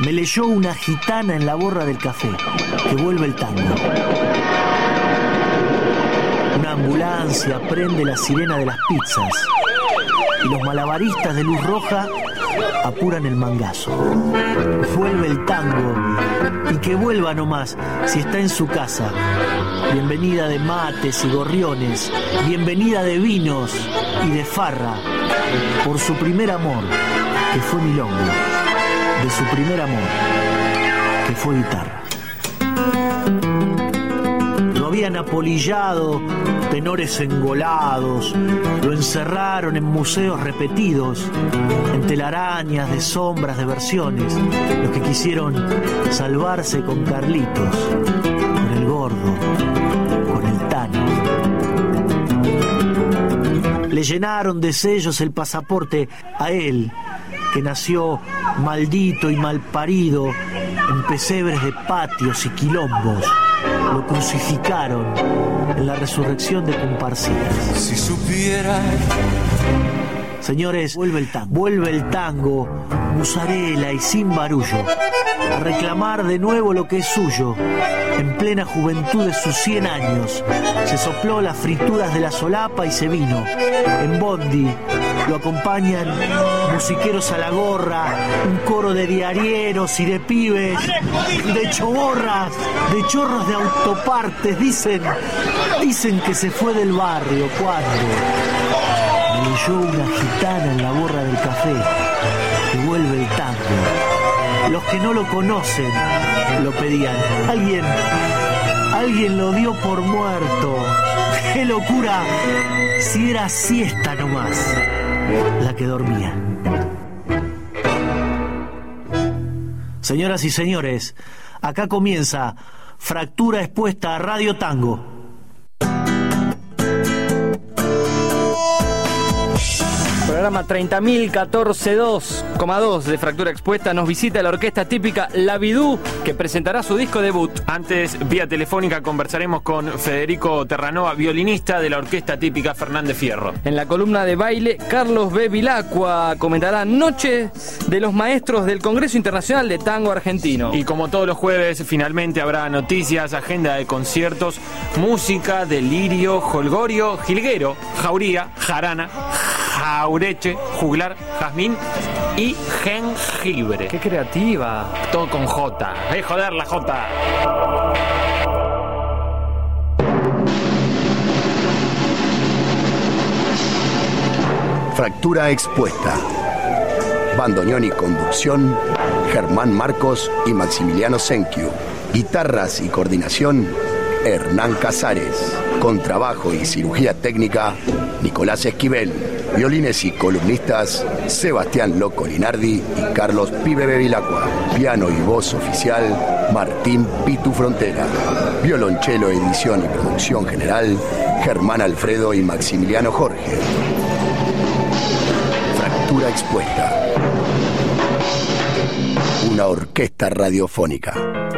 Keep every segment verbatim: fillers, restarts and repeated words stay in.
Me leyó una gitana en la borra del café, que vuelve el tango. Una ambulancia prende la sirena de las pizzas y los malabaristas de luz roja apuran el mangazo. Vuelve el tango y que vuelva nomás si está en su casa. Bienvenida de mates y gorriones, bienvenida de vinos y de farra, por su primer amor, que fue milonga, de su primer amor, que fue guitarra. Lo habían apolillado tenores engolados, lo encerraron en museos repetidos, en telarañas de sombras de versiones, los que quisieron salvarse con Carlitos, con el gordo, con el Tano. Le llenaron de sellos el pasaporte a él, que nació maldito y malparido en pesebres de patios y quilombos. Lo crucificaron en la resurrección de Comparcitas. Si supiera. Señores, vuelve el tango, vuelve el tango, musarela y sin barullo, a reclamar de nuevo lo que es suyo. En plena juventud de sus cien años, se sopló las frituras de la solapa y se vino. En bondi lo acompañan musiqueros a la gorra, un coro de diarieros y de pibes, de choborras, de chorros de autopartes. Dicen, dicen que se fue del barrio. ¿Cuándo? Me leyó una gitana en la borra del café, que vuelve el tango. Los que no lo conocen lo pedían. Alguien, alguien lo dio por muerto. ¡Qué locura! Si era siesta nomás la que dormía. Señoras y señores, acá comienza Fractura Expuesta a Radio Tango. Programa treinta mil catorce dos coma dos de Fractura Expuesta. Nos visita la orquesta típica La Bidú, que presentará su disco debut. Antes, vía telefónica, conversaremos con Federico Terranova, violinista de la orquesta típica Fernández Fierro. En la columna de baile, Carlos B. Vilacqua comentará Noche de los Maestros del Congreso Internacional de Tango Argentino. Y como todos los jueves, finalmente habrá noticias, agenda de conciertos, música, delirio, jolgorio, jilguero, jauría, jarana, jaureche, juglar, jazmín y jengibre. ¡Qué creativa! Todo con J. ¡Eh, joder, la J! Fractura Expuesta. Bandoneón y conducción, Germán Marcos y Maximiliano Senkiu. Guitarras y coordinación, Hernán Casares. Contrabajo y cirugía técnica, Nicolás Esquivel. Violines y columnistas, Sebastián Loco Linardi y Carlos Pibe Vilacqua. Piano y voz oficial, Martín Pitu Frontera. Violonchelo, edición y producción general, Germán Alfredo y Maximiliano Jorge. Fractura Expuesta. Una orquesta radiofónica.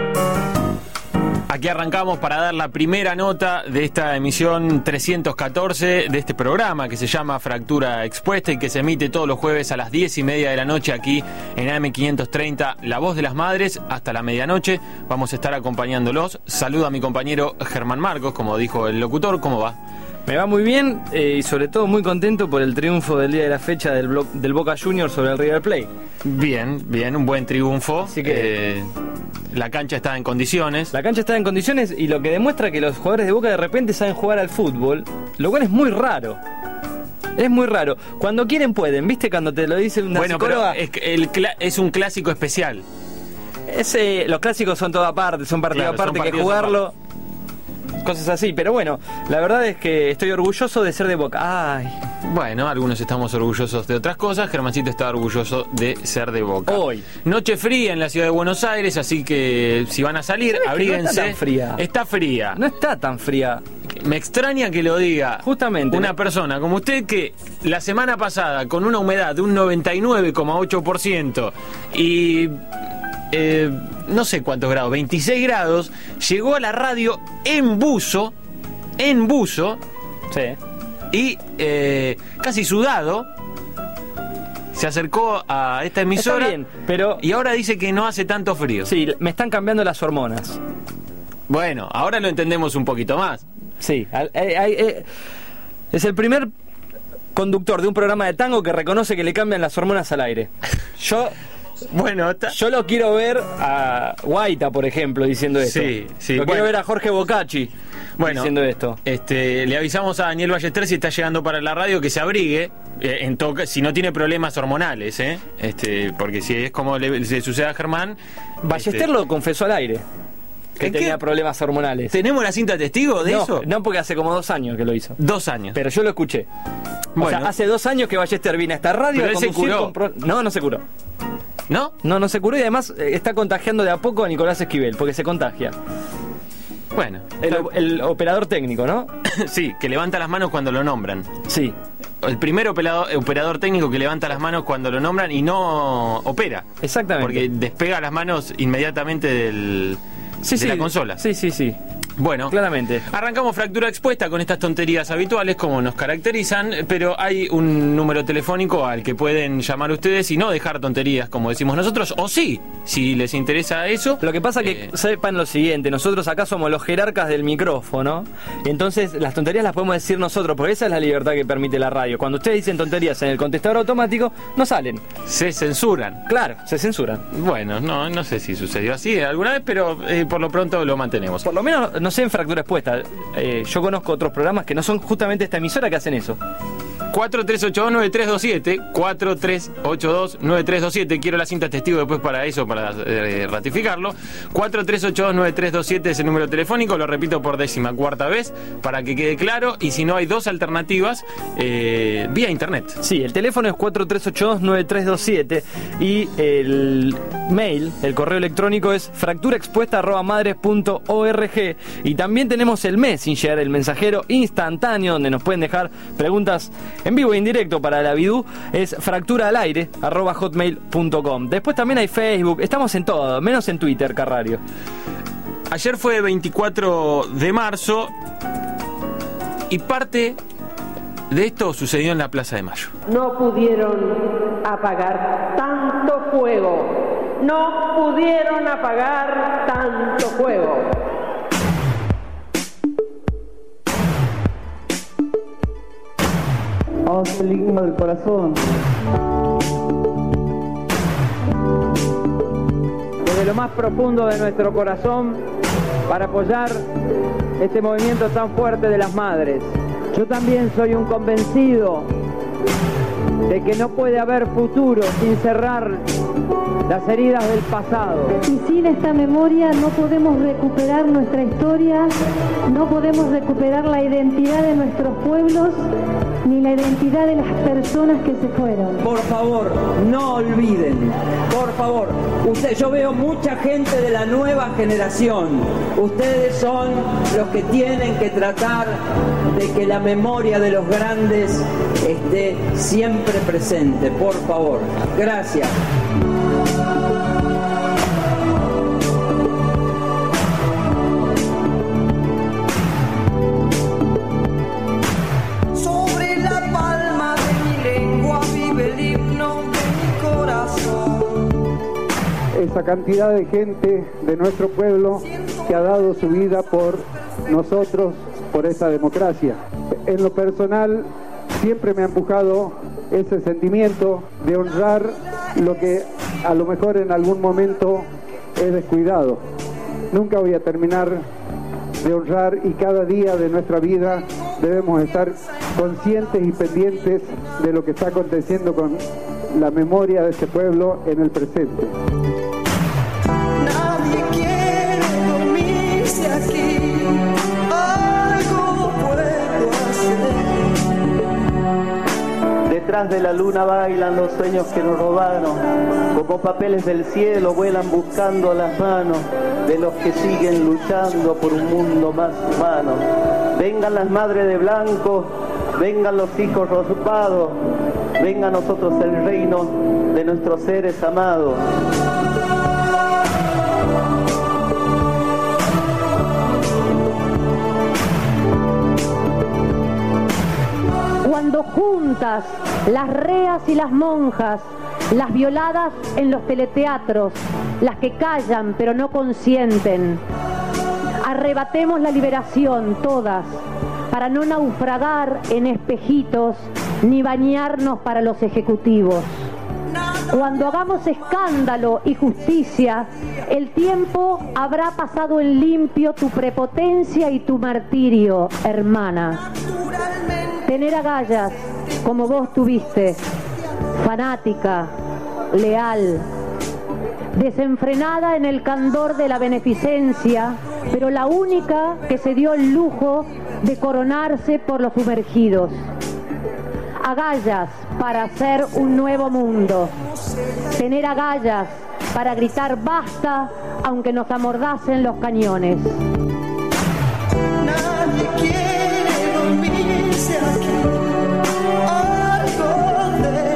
Aquí arrancamos para dar la primera nota de esta emisión trescientos catorce de este programa que se llama Fractura Expuesta y que se emite todos los jueves a las diez y media de la noche aquí en A M quinientos treinta, La Voz de las Madres, hasta la medianoche. Vamos a estar acompañándolos. Saludo a mi compañero Germán Marcos, como dijo el locutor. ¿Cómo va? Me va muy bien eh, y sobre todo muy contento por el triunfo del día de la fecha del, blo- del Boca Juniors sobre el River Plate. Bien, bien, un buen triunfo. Así que eh, la cancha está en condiciones. La cancha está en condiciones y lo que demuestra que los jugadores de Boca de repente saben jugar al fútbol, lo cual es muy raro. Es muy raro. Cuando quieren pueden, ¿viste? Cuando te lo dice una bueno, psicóloga. Pero es, que el cla- es un clásico especial. Ese, los clásicos son todo aparte, son partidos Claro, aparte son que partidos jugarlo. aparte. Cosas así, pero bueno, la verdad es que estoy orgulloso de ser de Boca. Ay. Bueno, algunos estamos orgullosos de otras cosas. Germancito está orgulloso de ser de Boca. Hoy. Noche fría en la ciudad de Buenos Aires, así que si van a salir, abríguense. No está tan fría. Está fría. No está tan fría. Me extraña que lo diga justamente una ¿no? persona como usted, que la semana pasada con una humedad de un noventa y nueve coma ocho por ciento y eh, no sé cuántos grados, veintiséis grados, llegó a la radio en buzo, en buzo, sí. y eh, casi sudado, se acercó a esta emisora. Está bien, pero... Y ahora dice que no hace tanto frío. Sí, me están cambiando las hormonas. Bueno, ahora lo entendemos un poquito más. Sí, hay, hay, hay, es el primer conductor de un programa de tango que reconoce que le cambian las hormonas al aire. Yo... Bueno, está... Yo lo quiero ver a Guaita, por ejemplo, diciendo esto. Sí, sí. Lo Bueno. quiero ver a Jorge Bocacci Bueno, diciendo esto. Este, le avisamos a Daniel Ballester, si está llegando para la radio, que se abrigue, eh, en todo, si no tiene problemas hormonales, ¿eh? Este, porque si es como le, le sucede a Germán... Ballester este, lo confesó al aire, que ¿En tenía qué? problemas hormonales. ¿Tenemos la cinta testigo de no, eso? no, porque hace como dos años que lo hizo. Dos años. Pero yo lo escuché. Bueno. O sea, hace dos años que Ballester vino a esta radio. Pero a él se conducir curó. con pro- No, no se curó. ¿No? No, no se curó y además eh, está contagiando de a poco a Nicolás Esquivel, porque se contagia. Bueno. El, el operador técnico, ¿no? Sí, que levanta las manos cuando lo nombran. Sí. El primer operador, operador técnico que levanta las manos cuando lo nombran y no opera. Exactamente. Porque despega las manos inmediatamente del, Sí, de sí. la consola. Sí, sí, sí. Bueno, Claramente. arrancamos Fractura Expuesta con estas tonterías habituales como nos caracterizan, pero hay un número telefónico al que pueden llamar ustedes y no dejar tonterías como decimos nosotros, o sí, si les interesa eso. Lo que pasa es que Eh, sepan lo siguiente, nosotros acá somos los jerarcas del micrófono, y entonces las tonterías las podemos decir nosotros, porque esa es la libertad que permite la radio. Cuando ustedes dicen tonterías en el contestador automático, no salen. se censuran. Claro, se censuran. Bueno, no, no sé si sucedió así alguna vez, pero eh, por lo pronto lo mantenemos. Por lo menos, no sé, en Fractura Expuesta. Eh, yo conozco otros programas que no son justamente esta emisora que hacen eso. cuatro tres ocho dos nueve tres dos siete, cuatro tres ocho dos nueve tres dos siete, quiero la cinta testigo después para eso, para eh, ratificarlo. cuatro tres ocho dos nueve tres dos siete es el número telefónico, lo repito por décima cuarta vez para que quede claro, y si no hay dos alternativas, eh, vía internet. Sí, el teléfono es cuatro tres ocho dos nueve tres dos siete y el mail, el correo electrónico es fracturaexpuesta arroba madres punto org, y también tenemos el Messenger, el mensajero instantáneo, donde nos pueden dejar preguntas en vivo e indirecto para la Bidú, es fractura al aire arroba hotmail punto com. Después también hay Facebook, estamos en todo, menos en Twitter, Carrario. Ayer fue veinticuatro de marzo y parte de esto sucedió en la Plaza de Mayo. No pudieron apagar tanto fuego. No pudieron apagar tanto fuego. Haz el himno del corazón. Desde lo más profundo de nuestro corazón, para apoyar este movimiento tan fuerte de las madres. Yo también soy un convencido de que no puede haber futuro sin cerrar las heridas del pasado. Y sin esta memoria no podemos recuperar nuestra historia, no podemos recuperar la identidad de nuestros pueblos, ni la identidad de las personas que se fueron. Por favor, no olviden. Por favor, usted, yo veo mucha gente de la nueva generación. Ustedes son los que tienen que tratar de que la memoria de los grandes esté siempre presente. Por favor. Gracias. Esa cantidad de gente de nuestro pueblo que ha dado su vida por nosotros, por esa democracia. En lo personal, siempre me ha empujado ese sentimiento de honrar lo que a lo mejor en algún momento he descuidado. Nunca voy a terminar de honrar, y cada día de nuestra vida debemos estar conscientes y pendientes de lo que está aconteciendo con la memoria de este pueblo en el presente. Nadie quiere dormirse aquí, algo puedo hacer. Detrás de la luna bailan los sueños que nos robaron, como papeles del cielo vuelan buscando las manos de los que siguen luchando por un mundo más humano. Vengan las madres de blanco, vengan los hijos ropados, venga a nosotros el reino de nuestros seres amados. Cuando cuando juntas las reas y las monjas, las violadas en los teleteatros, las que callan pero no consienten, arrebatemos la liberación todas, para no naufragar en espejitos ni bañarnos para los ejecutivos. Cuando hagamos escándalo y justicia, el tiempo habrá pasado en limpio tu prepotencia y tu martirio, hermana. Tener agallas como vos tuviste, fanática, leal, desenfrenada en el candor de la beneficencia, pero la única que se dio el lujo de coronarse por los sumergidos. Agallas para hacer un nuevo mundo. Tener agallas para gritar basta aunque nos amordacen los cañones. Nadie quiere dormirse aquí. Algo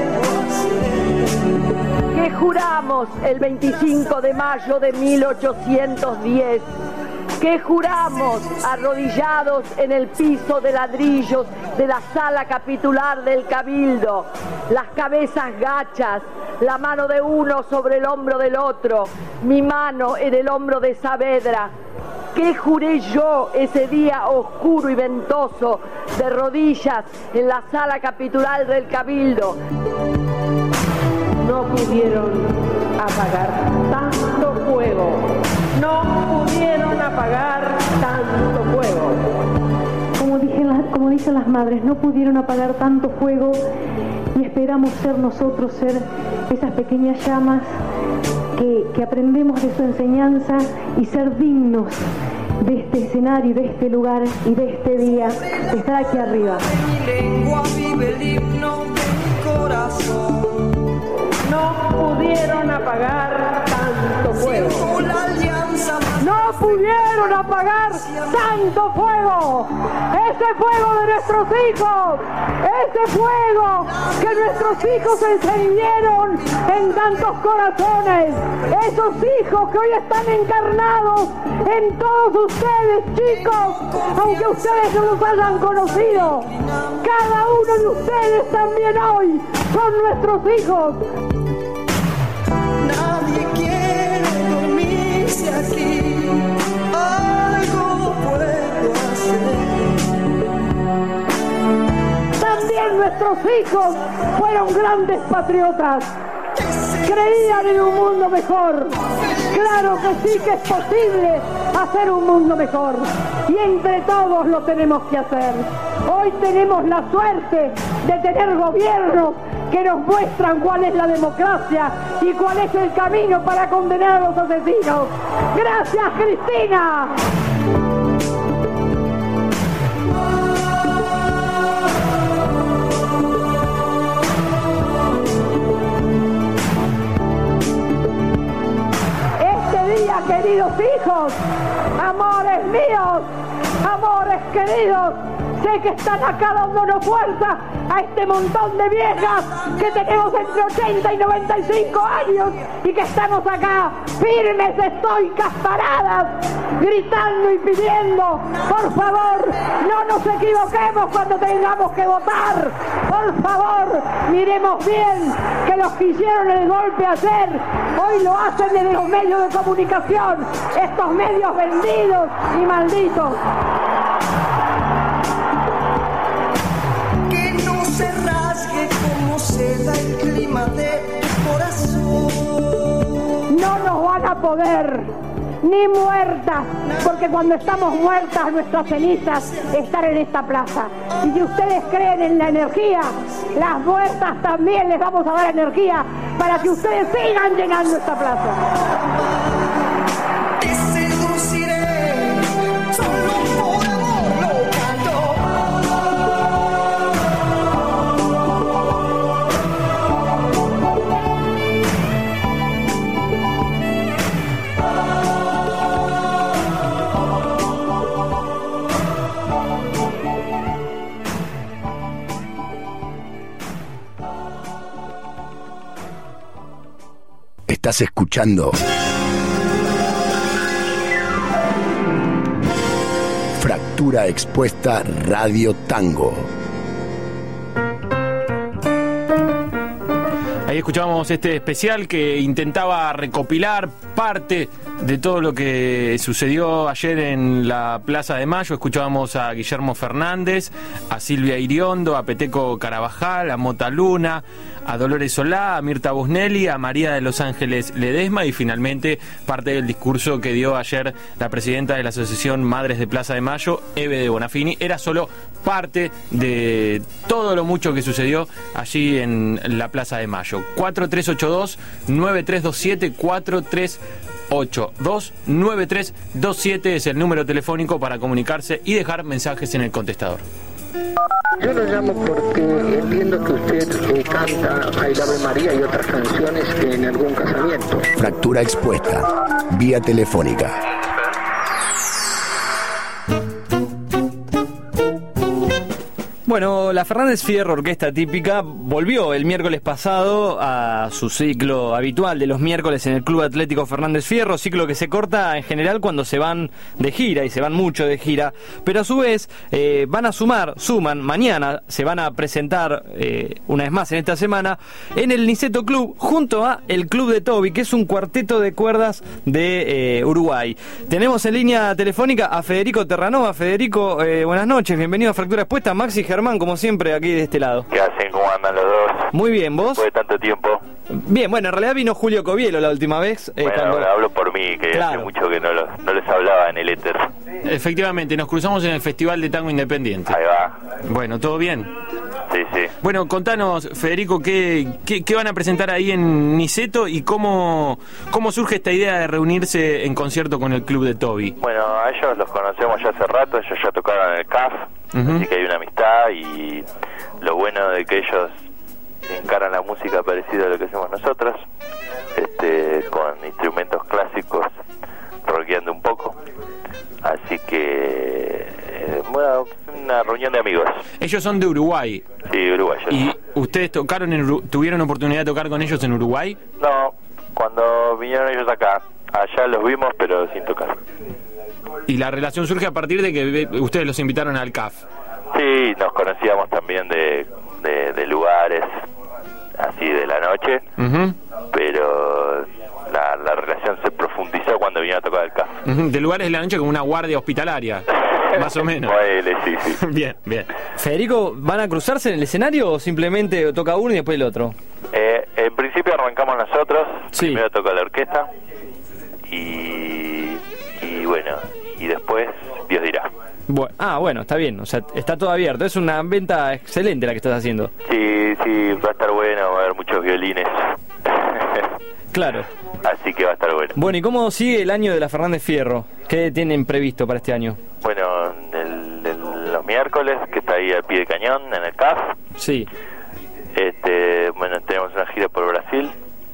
debo hacer. ¿Qué juramos el veinticinco de mayo de mil ochocientos diez? ¿Qué juramos arrodillados en el piso de ladrillos de la sala capitular del Cabildo? Las cabezas gachas, la mano de uno sobre el hombro del otro, mi mano en el hombro de Saavedra. ¿Qué juré yo ese día oscuro y ventoso de rodillas en la sala capitular del Cabildo? No pudieron apagar tanto fuego. No pudieron apagar tanto fuego. Como dije, como dicen las madres, no pudieron apagar tanto fuego y esperamos ser nosotros, ser esas pequeñas llamas que, que aprendemos de su enseñanza y ser dignos de este escenario, de este lugar y de este día, de estar aquí arriba. Mi lengua vive el himno de mi corazón. No pudieron apagar tanto fuego. ¡No pudieron apagar tanto fuego! ¡Ese fuego de nuestros hijos! ¡Ese fuego que nuestros hijos encendieron en tantos corazones! ¡Esos hijos que hoy están encarnados en todos ustedes, chicos! Aunque ustedes no los hayan conocido, cada uno de ustedes también hoy son nuestros hijos. Nadie quiere dormirse aquí. Algo puedo hacer. También nuestros hijos fueron grandes patriotas. Creían en un mundo mejor. Claro que sí que es posible hacer un mundo mejor. Y entre todos lo tenemos que hacer. Hoy tenemos la suerte de tener gobiernos que nos muestran cuál es la democracia y cuál es el camino para condenar a los asesinos. ¡Gracias, Cristina! Este día, queridos hijos, amores míos, amores queridos, sé que están acá dándonos fuerza a este montón de viejas que tenemos entre ochenta y noventa y cinco años y que estamos acá firmes, estoicas, paradas, gritando y pidiendo, por favor, no nos equivoquemos cuando tengamos que votar. Por favor, miremos bien que los que hicieron el golpe ayer hoy lo hacen desde los medios de comunicación, estos medios vendidos y malditos. Se rasgue como se da el clima de tu corazón. No nos van a poder, ni muertas, porque cuando estamos muertas nuestras cenizas están en esta plaza. Y si ustedes creen en la energía, las muertas también les vamos a dar energía para que ustedes sigan llenando esta plaza. Te seduciré, solo por amor lo canto. Estás escuchando Fractura Expuesta Radio Tango. Ahí escuchábamos este especial que intentaba recopilar parte de todo lo que sucedió ayer en la Plaza de Mayo. Escuchábamos a Guillermo Fernández, a Silvia Iriondo, a Peteco Carabajal, a Mota Luna, a Dolores Solá, a Mirta Busnelli, a María de Los Ángeles Ledesma y finalmente parte del discurso que dio ayer la presidenta de la Asociación Madres de Plaza de Mayo, Eve de Bonafini. Era solo parte de todo lo mucho que sucedió allí en la Plaza de Mayo. cuatro tres ocho dos, nueve tres dos siete, cuatro tres ocho dos, nueve tres dos siete es el número telefónico para comunicarse y dejar mensajes en el contestador. Yo lo llamo porque entiendo que usted eh, canta Ay Ave María y otras canciones en algún casamiento. Fractura expuesta. Vía telefónica. Bueno, la Fernández Fierro Orquesta Típica volvió el miércoles pasado a su ciclo habitual de los miércoles en el Club Atlético Fernández Fierro, ciclo que se corta en general cuando se van de gira, y se van mucho de gira, pero a su vez eh, van a sumar, suman, mañana se van a presentar eh, una vez más en esta semana en el Niceto Club junto a el Club de Toby, que es un cuarteto de cuerdas de eh, Uruguay. Tenemos en línea telefónica a Federico Terranova. Federico, eh, buenas noches, bienvenido a Fractura Expuesta. Maxi Germán, como siempre, aquí de este lado. ¿Qué hacen? ¿Cómo andan los dos? Muy bien, ¿vos? Después de tanto tiempo. Bien, bueno, en realidad vino Julio Covielo la última vez. Eh, bueno, cuando... hablo por mí, que claro. hace mucho que no, los, no les hablaba en el éter. Efectivamente, nos cruzamos en el Festival de Tango Independiente. Ahí va. Bueno, ¿todo bien? Sí, sí. Bueno, contanos, Federico, ¿qué, qué, qué van a presentar ahí en Niceto y cómo, cómo surge esta idea de reunirse en concierto con el Club de Toby? Bueno, a ellos los conocemos ya hace rato, ellos ya tocaron en el C A F, uh-huh. Así que hay una amistad, y lo bueno de que ellos encaran la música parecida a lo que hacemos nosotros, este, con instrumentos clásicos, rockeando un poco. Así que, eh, bueno, una reunión de amigos. Ellos son de Uruguay. Sí, uruguayos. ¿Y ustedes tocaron en Uru- tuvieron oportunidad de tocar con ellos en Uruguay? No, cuando vinieron ellos acá, allá los vimos, pero sin tocar. ¿Y la relación surge a partir de que ustedes los invitaron al C A F? Sí, nos conocíamos también de, de, de lugares así de la noche, uh-huh. Pero la, la relación se profundizó cuando vinieron a tocar el C A F. Uh-huh. De lugares de la noche como una guardia hospitalaria, más o menos. Bueno, sí, sí. Bien, bien. Federico, ¿van a cruzarse en el escenario o simplemente toca uno y después el otro? Eh, en principio arrancamos nosotros, sí. Primero toca la orquesta y, y bueno, y después Dios dirá. Bueno, ah, bueno, está bien, o sea, está todo abierto. Es una venta excelente la que estás haciendo. Sí, sí, va a estar bueno, va a haber muchos violines. Claro. Así que va a estar bueno. Bueno, ¿y cómo sigue el año de la Fernández Fierro? ¿Qué tienen previsto para este año? Bueno, el, el, los miércoles, que está ahí al pie del cañón, en el C A F. Sí. Este, bueno, tenemos una gira por Brasil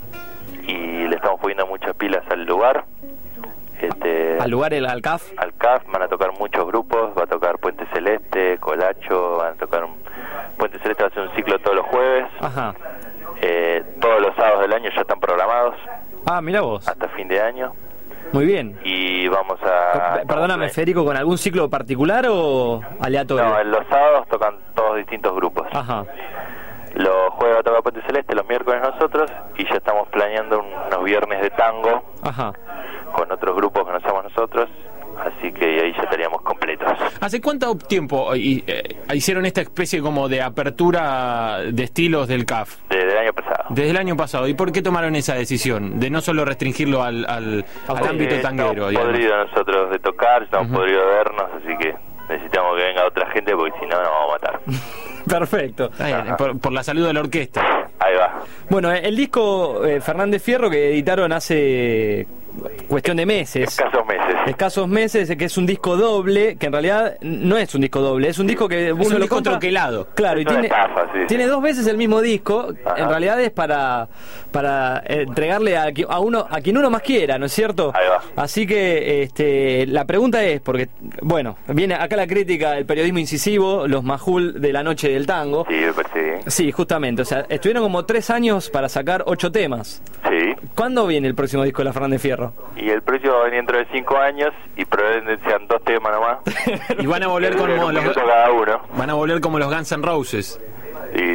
y le estamos poniendo muchas pilas al lugar. Este, ¿Al lugar, el, al C A F? Al C A F van a tocar muchos grupos, va a tocar Puente Celeste, Colacho, van a tocar un, Puente Celeste va a hacer un ciclo todos los jueves. Ajá. Eh, todos los sábados del año ya están programados. Ah, mira vos. Hasta fin de año. Muy bien. Y vamos a... Perdóname, vamos a... Federico, ¿con algún ciclo particular o aleatorio? No, en los sábados tocan todos distintos grupos. Ajá. Los jueves va a tocar Puente Celeste, los miércoles nosotros, y ya estamos planeando unos viernes de tango. Ajá. Con otros grupos que no somos nosotros, así que ahí ya estaríamos completos. ¿Hace cuánto tiempo eh, hicieron esta especie como de apertura de estilos del C A F? Desde el año pasado. Desde el año pasado. ¿Y por qué tomaron esa decisión? De no solo restringirlo al, al, al eh, ámbito tanguero. Estamos podridos nosotros de tocar, estamos uh-huh. podridos de vernos, así que necesitamos que venga otra gente porque si no nos vamos a matar. Perfecto. Ay, por, por la salud de la orquesta. Ahí va. Bueno, el disco eh, Fernández Fierro que editaron hace cuestión de meses. Escasos meses. Escasos meses, que es un disco doble, que en realidad no es un disco doble, es un disco que uno es un lo disco compra, troquelado. Claro, y tiene, estafa, sí, tiene sí. dos veces el mismo disco. Ajá. En realidad es para para entregarle a, a uno a quien uno más quiera, ¿no es cierto? Ahí va. Así que este la pregunta es, porque bueno, viene acá la crítica del periodismo incisivo, los majul de la noche del tango. Sí, me parece bien. Sí, justamente, o sea, estuvieron como tres años para sacar ocho temas. Sí. ¿Cuándo viene el próximo disco de la Fernández Fierro? Y el próximo va a venir dentro de cinco años y probablemente sean dos temas nomás. Y van a volver como los cada uno. Van a volver como los Guns N' Roses. Sí, sí, está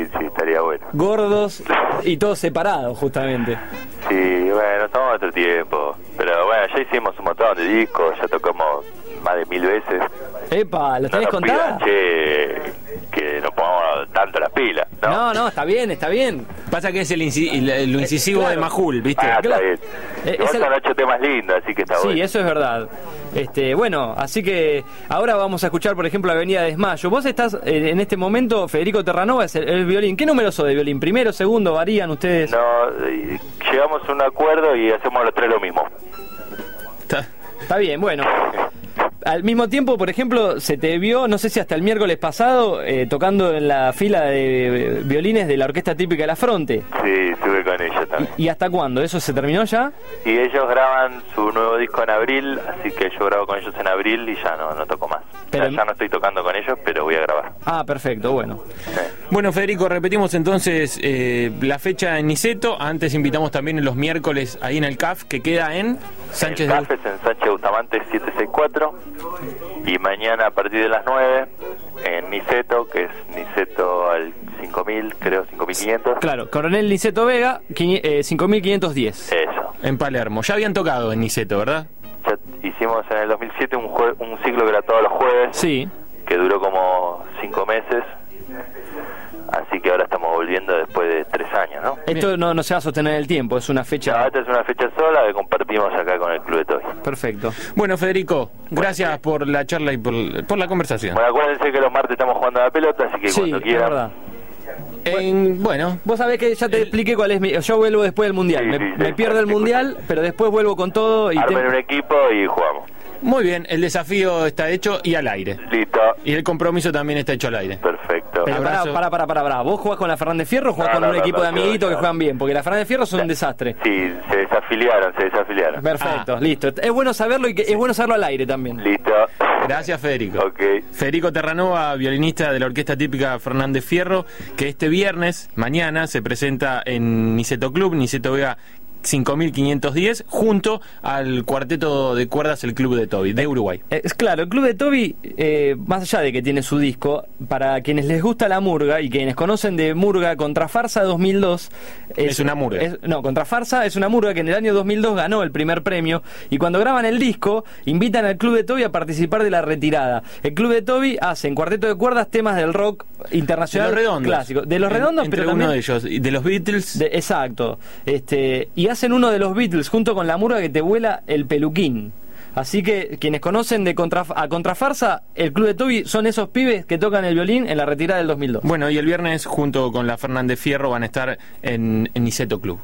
estaría bueno. Gordos y todos separados, justamente. Sí, bueno, estamos en otro tiempo. Pero bueno, ya hicimos un montón de discos, ya tocamos más de mil veces. Epa, ¿lo tenés no nos contada? pidan, che, que no pongamos tanto las pilas, ¿no? No, no, está bien, está bien. Pasa que es el, inci- el- lo incisivo Eh, claro. de Majul, ¿viste? Ah, está Claro. bien. Eh, Igual es el- son ocho temas lindos, así que está Sí, bueno. eso es verdad. Este, bueno, así que ahora vamos a escuchar, por ejemplo, Avenida Desmayo. Vos estás eh, en este momento, Federico Terranova es el, el violín. ¿Qué número sos de violín? ¿Primero, segundo? ¿Varían ustedes? No, eh, llegamos a un acuerdo y hacemos los tres lo mismo. Está- Está bien, bueno. Al mismo tiempo, por ejemplo, se te vio, no sé si hasta el miércoles pasado, eh, tocando en la fila de eh, violines de la Orquesta Típica de la Fronte. Sí, estuve con ellos también. ¿Y hasta cuándo? ¿Eso se terminó ya? Y ellos graban su nuevo disco en abril, así que yo grabo con ellos en abril y ya no, no toco más. Pero- O sea, ya no estoy tocando con ellos, pero voy a grabar. Ah, perfecto, bueno. Bueno, Federico, repetimos entonces eh, la fecha en Niceto. Antes invitamos también los miércoles ahí en el C A F, que queda en Sánchez El del... Café es en Sánchez Bustamante setecientos sesenta y cuatro y mañana a partir de las nueve en Niceto, que es Niceto al cinco mil, creo, cinco mil quinientos. Claro, Coronel Niceto Vega, quini- eh, cinco mil quinientos diez. Eso. En Palermo. Ya habían tocado en Niceto, ¿verdad? Ya hicimos en el dos mil siete un, jue- un ciclo que era todos los jueves, Sí. que duró como cinco meses. Así que ahora estamos volviendo después de tres años, ¿no? Esto no, no se va a sostener en el tiempo, es una No, fecha... esta es una fecha sola que compartimos acá con el Club de Toby. Perfecto. Bueno, Federico, gracias por la charla y por, por la conversación. Bueno, acuérdense que los martes estamos jugando a la pelota, así que Sí, cuando es quieran. verdad. En- bueno, Vos sabés que ya te expliqué cuál es mi... Yo vuelvo después del Mundial. Sí, me sí, sí, me pierdo el sí, Mundial, pero después vuelvo con todo y... Armen te- un equipo y jugamos. muy bien, el desafío está hecho y al aire. Listo. Y el compromiso también está hecho al aire. Perfecto. Pero pará, Abrazo. pará, pará, pará, pará. ¿Vos jugás con la Fernández Fierro o jugás No, con no, un no, equipo no, de amiguitos no, que no. juegan bien? Porque la Fernández Fierro son un desastre. Sí, se desafiliaron, se desafiliaron. Perfecto, listo. Es bueno saberlo y que es bueno saberlo al aire también. Listo. Gracias, Federico. Ok. Federico Terranova, violinista de la Orquesta Típica Fernández Fierro, que este viernes, mañana, se presenta en Niceto Club, Niceto Vega cinco mil quinientos diez, junto al cuarteto de cuerdas El Club de Toby, de Uruguay. Eh, Es claro, el Club de Toby, eh, más allá de que tiene su disco, para quienes les gusta la murga y quienes conocen de Murga, Contrafarsa dos mil dos... Es una murga. es- no, Contrafarsa es una murga que en el año dos mil dos ganó el primer premio y cuando graban el disco invitan al Club de Toby a participar de la retirada. El Club de Toby hace en cuarteto de cuerdas temas del rock De internacional los redondos. clásico. De los En- redondos, entre pero uno también... de ellos, y de los Beatles. de- exacto. Este, y hacen uno de los Beatles junto con la murga que te vuela el peluquín. Así que quienes conocen de contra, a Contrafarsa, el Club de Toby son esos pibes que tocan el violín en la retirada del dos mil dos. Bueno, y el viernes, junto con la Fernández Fierro, van a estar en, en Niceto Club.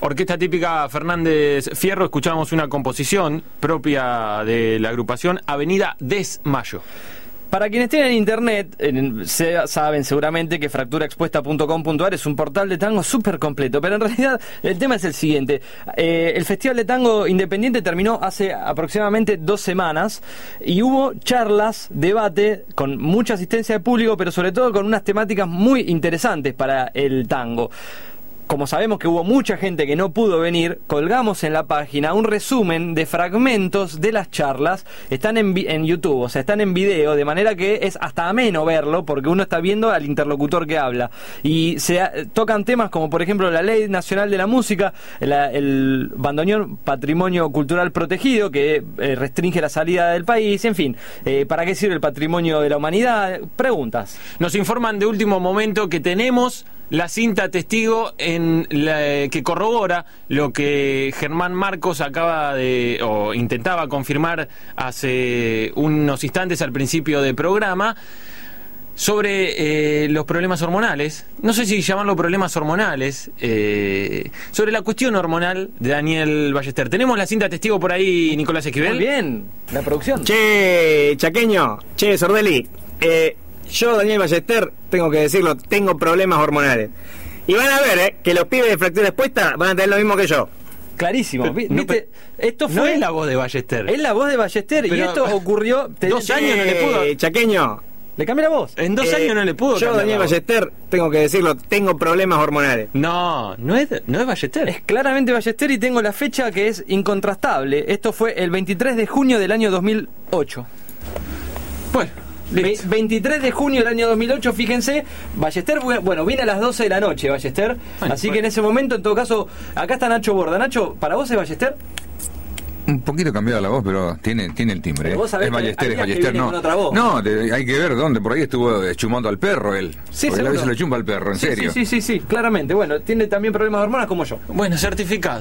orquesta típica Fernández Fierro, escuchábamos una composición propia de la agrupación Avenida Desmayo. Para quienes tienen internet, eh, se, saben seguramente que fractura expuesta punto com punto a r es un portal de tango súper completo, pero en realidad el tema es el siguiente. Eh, el Festival de Tango Independiente terminó hace aproximadamente dos semanas y hubo charlas, debate, con mucha asistencia de público, pero sobre todo con unas temáticas muy interesantes para el tango. Como sabemos que hubo mucha gente que no pudo venir, colgamos en la página un resumen de fragmentos de las charlas. Están en, en YouTube, o sea, están en video, de manera que es hasta ameno verlo, porque uno está viendo al interlocutor que habla. Y se eh, tocan temas como, por ejemplo, la Ley Nacional de la Música, la, el bandoneón Patrimonio Cultural Protegido, que eh, restringe la salida del país, en fin. Eh, ¿Para qué sirve el patrimonio de la humanidad? Preguntas. Nos informan de último momento que tenemos la cinta testigo en la, que corrobora lo que Germán Marcos acaba de, o intentaba confirmar hace unos instantes al principio del programa, sobre eh, los problemas hormonales, no sé si llamarlo problemas hormonales, eh, sobre la cuestión hormonal de Daniel Ballester. ¿Tenemos la cinta testigo por ahí, Nicolás Esquivel? Muy bien, la producción. Che, chaqueño, che, Sordelli, eh... yo, Daniel Ballester, tengo que decirlo, tengo problemas hormonales. Y van a ver, ¿eh? que los pibes de fractura expuesta van a tener lo mismo que yo. Clarísimo. Pero, ¿Viste? no, pero, esto fue... no es la voz de Ballester. Es la voz de Ballester, pero, y esto ocurrió... Te, dos años no le pudo... Chaqueño. ¿Le cambié la voz? En dos eh, años no le pudo Yo, Daniel Ballester, tengo que decirlo, tengo problemas hormonales. No, no es, no es Ballester. Es claramente Ballester y tengo la fecha que es incontrastable. Esto fue el veintitrés de junio del año dos mil ocho. Bueno... Ve- veintitrés de junio del año dos mil ocho, fíjense, Ballester, bueno, viene a las doce de la noche, Ballester, bueno, así bueno. que en ese momento, en todo caso, acá está Nacho Borda. Nacho, ¿para vos es Ballester? Un poquito cambiada la voz, pero tiene tiene el timbre. Vos sabés es Ballester, es Ballester, no. No, te, hay que ver dónde, por ahí estuvo chumando al perro él. Sí, porque a veces le chumba al perro, en sí, serio. Sí, sí, sí, sí, claramente. Bueno, tiene también problemas de hormonas como yo. Bueno, certificado.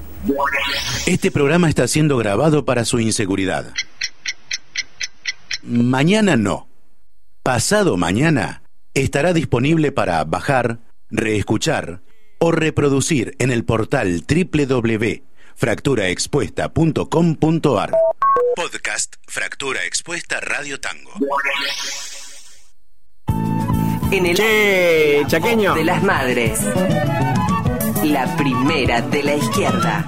Este programa está siendo grabado para su inseguridad. Mañana no. Pasado mañana estará disponible para bajar, reescuchar o reproducir en el portal doble u doble u doble u punto fractura expuesta punto com punto a r. Podcast Fractura Expuesta Radio Tango. En el che, chaqueño de las madres. La primera de la izquierda.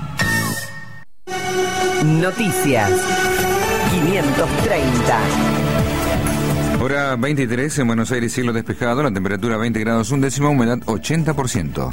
Noticias quinientos treinta. Hora veintitrés, en Buenos Aires, cielo despejado, la temperatura veinte grados un décimo, humedad ochenta por ciento.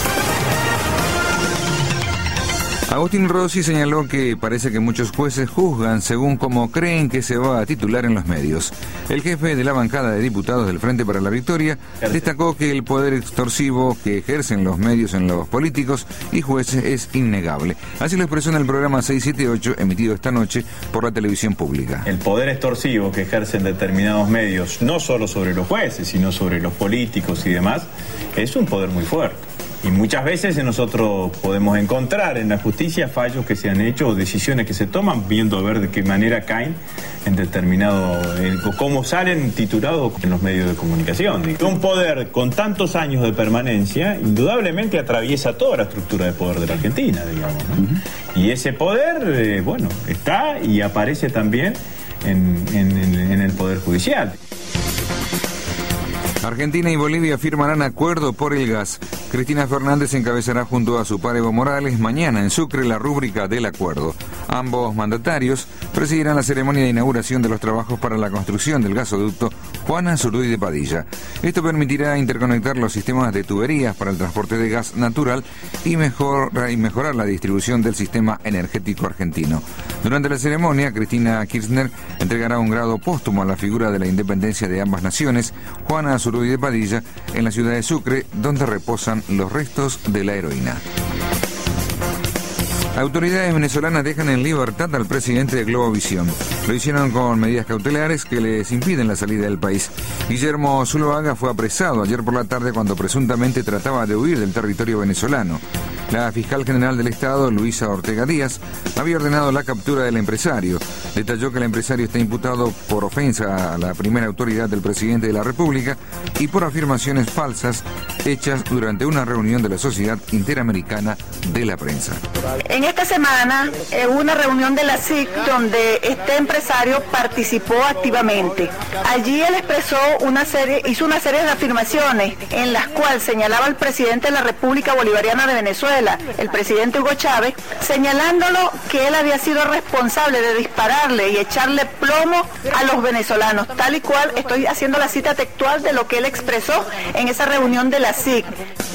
Agustín Rossi señaló que parece que muchos jueces juzgan según cómo creen que se va a titular en los medios. El jefe de la bancada de diputados del Frente para la Victoria destacó que el poder extorsivo que ejercen los medios en los políticos y jueces es innegable. Así lo expresó en el programa seiscientos setenta y ocho, emitido esta noche por la televisión pública. El poder extorsivo que ejercen determinados medios, no solo sobre los jueces, sino sobre los políticos y demás, es un poder muy fuerte. Y muchas veces nosotros podemos encontrar en la justicia fallos que se han hecho o decisiones que se toman viendo a ver de qué manera caen en determinado, eh, cómo salen titulados en los medios de comunicación. Un poder con tantos años de permanencia indudablemente atraviesa toda la estructura de poder de la Argentina, digamos, ¿no? Uh-huh. Y ese poder, eh, bueno, está y aparece también en, en, en, en el Poder Judicial. Argentina y Bolivia firmarán acuerdo por el gas. Cristina Fernández encabezará junto a su par Evo Morales mañana en Sucre la rúbrica del acuerdo. Ambos mandatarios presidirán la ceremonia de inauguración de los trabajos para la construcción del gasoducto Juan Azurduy de Padilla. Esto permitirá interconectar los sistemas de tuberías para el transporte de gas natural y, mejor, y mejorar la distribución del sistema energético argentino. Durante la ceremonia, Cristina Kirchner entregará un grado póstumo a la figura de la independencia de ambas naciones, Juan Azurduy de Padilla, en la ciudad de Sucre, donde reposan los restos de la heroína. Autoridades venezolanas dejan en libertad al presidente de Globovisión. Lo hicieron con medidas cautelares que les impiden la salida del país. Guillermo Zuloaga fue apresado ayer por la tarde cuando presuntamente trataba de huir del territorio venezolano. La fiscal general del Estado, Luisa Ortega Díaz, había ordenado la captura del empresario. Detalló que el empresario está imputado por ofensa a la primera autoridad del presidente de la República y por afirmaciones falsas hechas durante una reunión de la Sociedad Interamericana de la Prensa. En esta semana, en una reunión de la S I C donde este empresario participó activamente. Allí él expresó una serie, hizo una serie de afirmaciones en las cuales señalaba al presidente de la República Bolivariana de Venezuela, el presidente Hugo Chávez, señalándolo que él había sido responsable de dispararle y echarle plomo a los venezolanos, tal y cual estoy haciendo la cita textual de lo que él expresó en esa reunión de la S I C.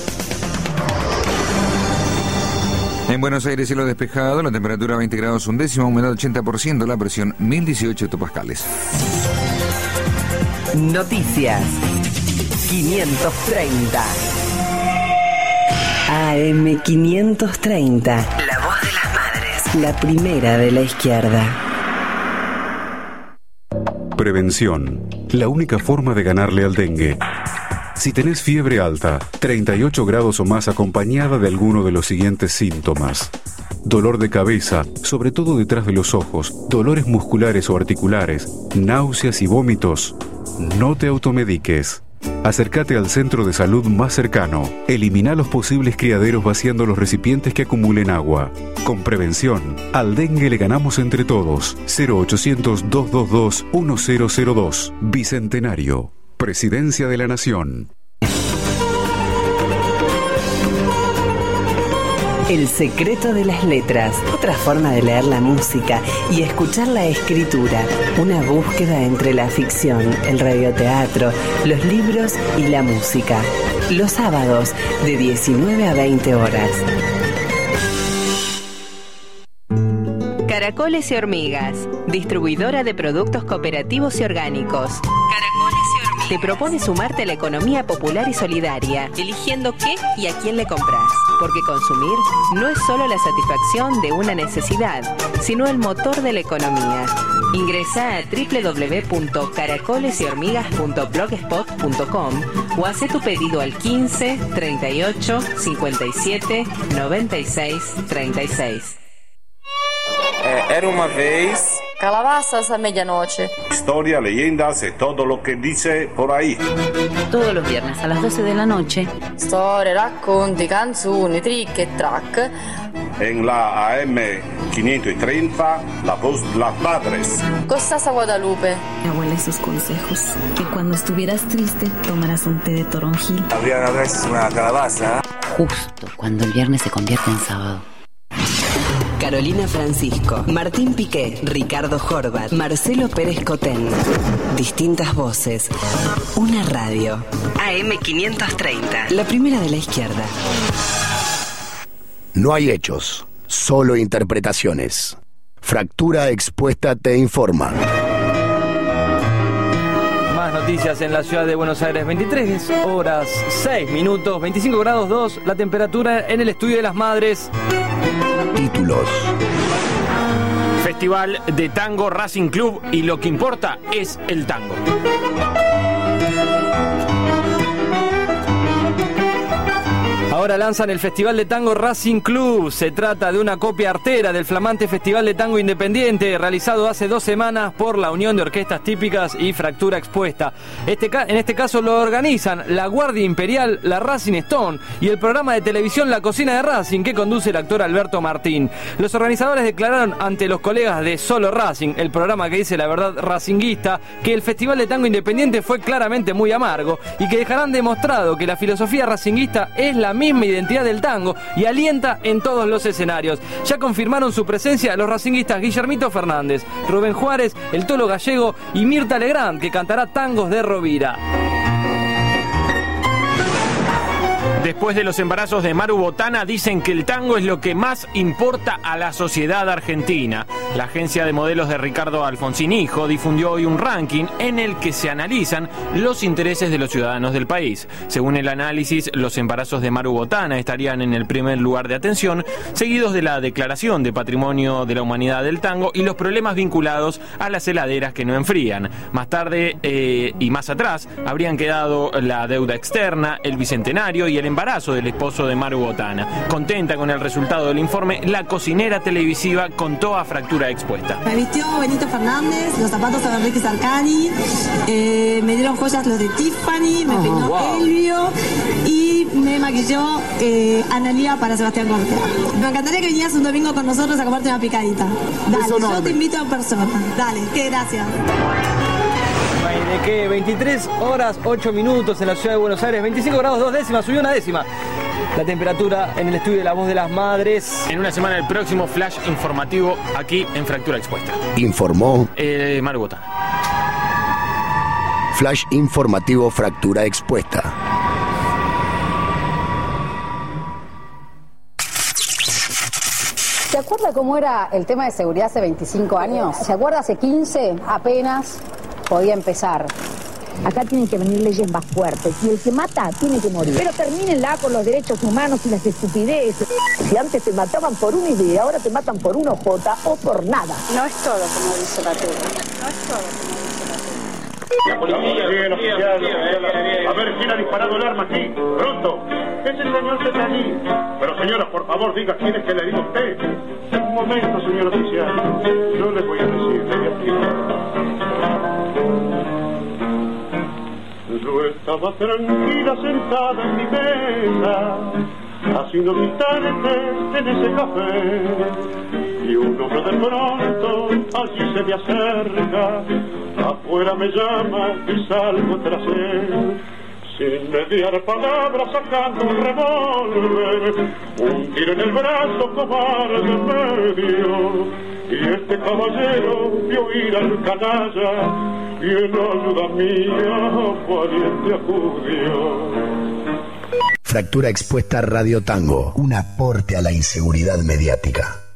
En Buenos Aires, cielo despejado, la temperatura veinte grados un décimo, humedad ochenta por ciento, la presión mil dieciocho hectopascales. Noticias quinientos treinta. A M quinientos treinta. La voz de las madres. La primera de la izquierda. Prevención. La única forma de ganarle al dengue. Si tenés fiebre alta, treinta y ocho grados o más acompañada de alguno de los siguientes síntomas: dolor de cabeza, sobre todo detrás de los ojos, dolores musculares o articulares, náuseas y vómitos, no te automediques. Acércate al centro de salud más cercano. Elimina los posibles criaderos vaciando los recipientes que acumulen agua. Con prevención, al dengue le ganamos entre todos. cero ochocientos, doscientos veintidós, mil dos. Bicentenario. Presidencia de la Nación. El secreto de las letras, otra forma de leer la música y escuchar la escritura, una búsqueda entre la ficción, el radioteatro, los libros y la música. Los sábados de diecinueve a veinte horas. Caracoles y Hormigas, distribuidora de productos cooperativos y orgánicos. Caracoles y Hormigas te propone sumarte a la economía popular y solidaria, eligiendo qué y a quién le compras. Porque consumir no es solo la satisfacción de una necesidad, sino el motor de la economía. Ingresa a doble u doble u doble u punto caracoles y hormigas punto blogspot punto com o hace tu pedido al quince, treinta y ocho, cincuenta y siete, noventa y seis, treinta y seis. Eh, era una vez... Calabazas a medianoche. Historia, leyendas y todo lo que dice por ahí. Todos los viernes a las doce de la noche. Storie, racconti, canzoni, trick e track. En la A M quinientos treinta, la voz de las madres. Costaza Guadalupe. Mi abuela y sus consejos. Que cuando estuvieras triste, tomarás un té de toronjil. Había una vez una calabaza. Justo cuando el viernes se convierte en sábado. Carolina Francisco, Martín Piqué, Ricardo Horvat, Marcelo Pérez Cotén. Distintas voces. Una radio. A M quinientos treinta. La primera de la izquierda. No hay hechos, solo interpretaciones. Fractura Expuesta te informa. Más noticias en la ciudad de Buenos Aires. Veintitrés horas seis minutos, veinticinco grados dos, la temperatura en el estudio de las madres. Títulos. Festival de Tango Racing Club y lo que importa es el tango. Ahora lanzan el Festival de Tango Racing Club. Se trata de una copia artera del flamante Festival de Tango Independiente realizado hace dos semanas por la Unión de Orquestas Típicas y Fractura Expuesta. Este ca- en este caso lo organizan la Guardia Imperial, la Racing Stone y el programa de televisión La Cocina de Racing que conduce el actor Alberto Martín. Los organizadores declararon ante los colegas de Solo Racing, el programa que dice la verdad racinguista, que el Festival de Tango Independiente fue claramente muy amargo y que dejarán demostrado que la filosofía racinguista es la misma identidad del tango y alienta en todos los escenarios. Ya confirmaron su presencia los racinguistas Guillermito Fernández, Rubén Juárez, el Tolo Gallego y Mirta Legrand, que cantará tangos de Rovira. Después de los embarazos de Maru Botana, dicen que el tango es lo que más importa a la sociedad argentina. La agencia de modelos de Ricardo Alfonsín Hijo difundió hoy un ranking en el que se analizan los intereses de los ciudadanos del país. Según el análisis, los embarazos de Maru Botana estarían en el primer lugar de atención, seguidos de la declaración de Patrimonio de la Humanidad del Tango y los problemas vinculados a las heladeras que no enfrían. Más tarde eh, y más atrás habrían quedado la deuda externa, el bicentenario y el embarazo del esposo de Maru Botana. Contenta con el resultado del informe, la cocinera televisiva contó a Fractura Expuesta. Me vistió Benito Fernández, los zapatos de Enrique Sarcani, eh, me dieron joyas los de Tiffany, me oh, peinó wow. Elvio y me maquilló eh, Analía para Sebastián Cortea. Me encantaría que vinieras un domingo con nosotros a comerte una picadita. Dale, Eso no, yo te invito en persona. Dale, qué gracias. ¿De qué? veintitrés horas, ocho minutos en la ciudad de Buenos Aires, veinticinco grados, dos décimas, subió una décima. La temperatura en el estudio de La Voz de las Madres. En una semana el próximo flash informativo aquí en Fractura Expuesta. Informó eh, Maru Botana. Flash informativo Fractura Expuesta. ¿Se acuerda cómo era el tema de seguridad hace veinticinco años? ¿Se acuerda hace quince? Apenas podía empezar. Acá tienen que venir leyes más fuertes y el que mata tiene que morir. Pero termínenla con los derechos humanos y las estupideces. Si antes te mataban por una idea, ahora te matan por una jota o por nada. No es todo como dice la tele. No es todo como dice la tele. La policía, bien, oficial, oficial. A ver, ¿quién ha disparado el arma aquí? Pronto. Es el señor Cetaní. Pero señora, por favor, diga quién es que le dio a usted. Un momento, señor oficial. Yo les voy a decir de aquí. Yo estaba tranquila sentada en mi mesa, haciendo mi tarde en ese café, y un hombre de pronto allí se me acerca, afuera me llama y salgo tras él, sin mediar palabras sacando un revólver, un tiro en el brazo, cobarde en medio, y este caballero vio ir al canalla, y en ayuda mía valiente acudió. Fractura Expuesta Radio Tango, un aporte a la inseguridad mediática.